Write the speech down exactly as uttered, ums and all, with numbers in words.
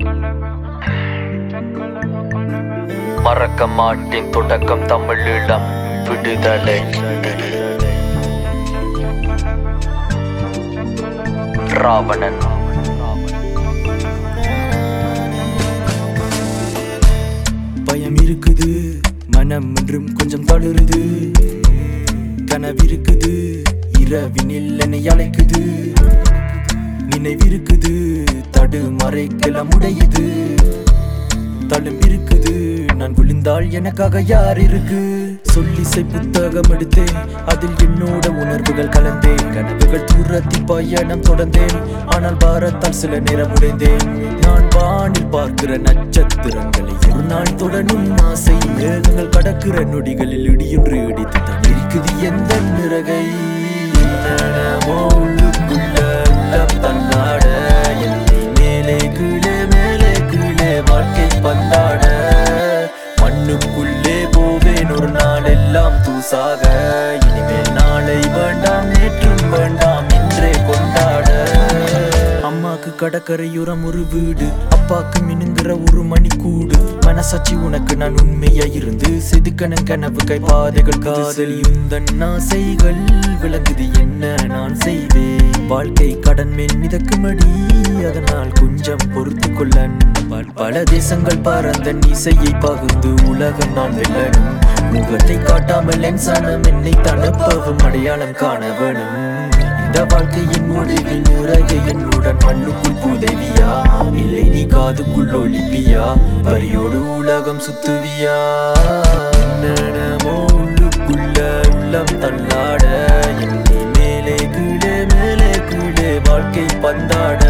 மறக்க மாட்டேன் தொடக்கம் தமிழீழம் விடுதலை. ராவணன். பயம் இருக்குது, மனம் என்றும் கொஞ்சம் தளருது. கனவிருக்குது, இரவினில் என்னை அழைக்குது. நினைவிருக்குது, தடுமறைக்கெல்லாம் உடையுது. தழும்பிருக்குது, நான் விழுந்தால் எனக்காக யார் இருக்கு? சொல்லிசை புத்தகம் எடுத்தேன், அதில் என்னோட உணர்வுகள் கலந்தேன். கனவுகள் தூரத்தில் பயணம் தொடர்ந்தேன், ஆனால் பாரத்தால் சில நேரம் உடைந்தேன். நான் வானில் பார்க்கிற நட்சத்திரங்களை ஒரு நாள் தொடரும் ஆசை. மேகங்கள் கடக்கிற நொடிகளில் இடியொன்று இடித்து தான் இருக்குது எந்த நிறகை. என்னமோ உள்ளுக்குள்ள உள்ளம் தன்னாட, என்னை மேலே கீழே மேலே கீழே வாழ்க்கை பந்தாட. மண்ணுக்குள்ளே போவேன் ஒரு நாள் எல்லாம் தூசாக. இனிமேல் நாளை வேண்டாம், நேற்றும் வேண்டாம், இன்றே கொண்டாட. அம்மாக்கு கடற்கரையுறம் ஒரு வீடு, அப்பாக்கு மினுங்கிற ஒரு மணிக்கூடு. மனசாட்சி உனக்கு நான் உண்மையா இருந்து செதுக்கணும் கனவு கை பாதைகள் காதலியும் தன் ஆசைகள் விளங்குது என்ன நான் செய்வேன். வாழ்க்கை கடன் மேல் மிதக்குமடி, அதனால் கொஞ்சம் பொறுத்து கொள்ளன். பல தேசங்கள் பறந்த இசையை பகிர்ந்து உலகம் நான் வெல்லணும். முகத்தை காட்டாமல் என் சனம் என்னை தடுப்பவும் அடையாளம் காண வேணும். இந்த வாழ்க்கையின் முடிவில் நிறைய என்னுடன் மண்ணுக்குள் புதைவியா, இல்லை நீ காதுக்குள் ஒளிப்பியா, வரியோடு உலகம் சுத்துவியா. என்னமோ உள்ளுக்குள்ள உள்ளம் தள்ளாட, என்னை மேலே கீழே மேலே கீழே வாழ்க்கை பந்தாட.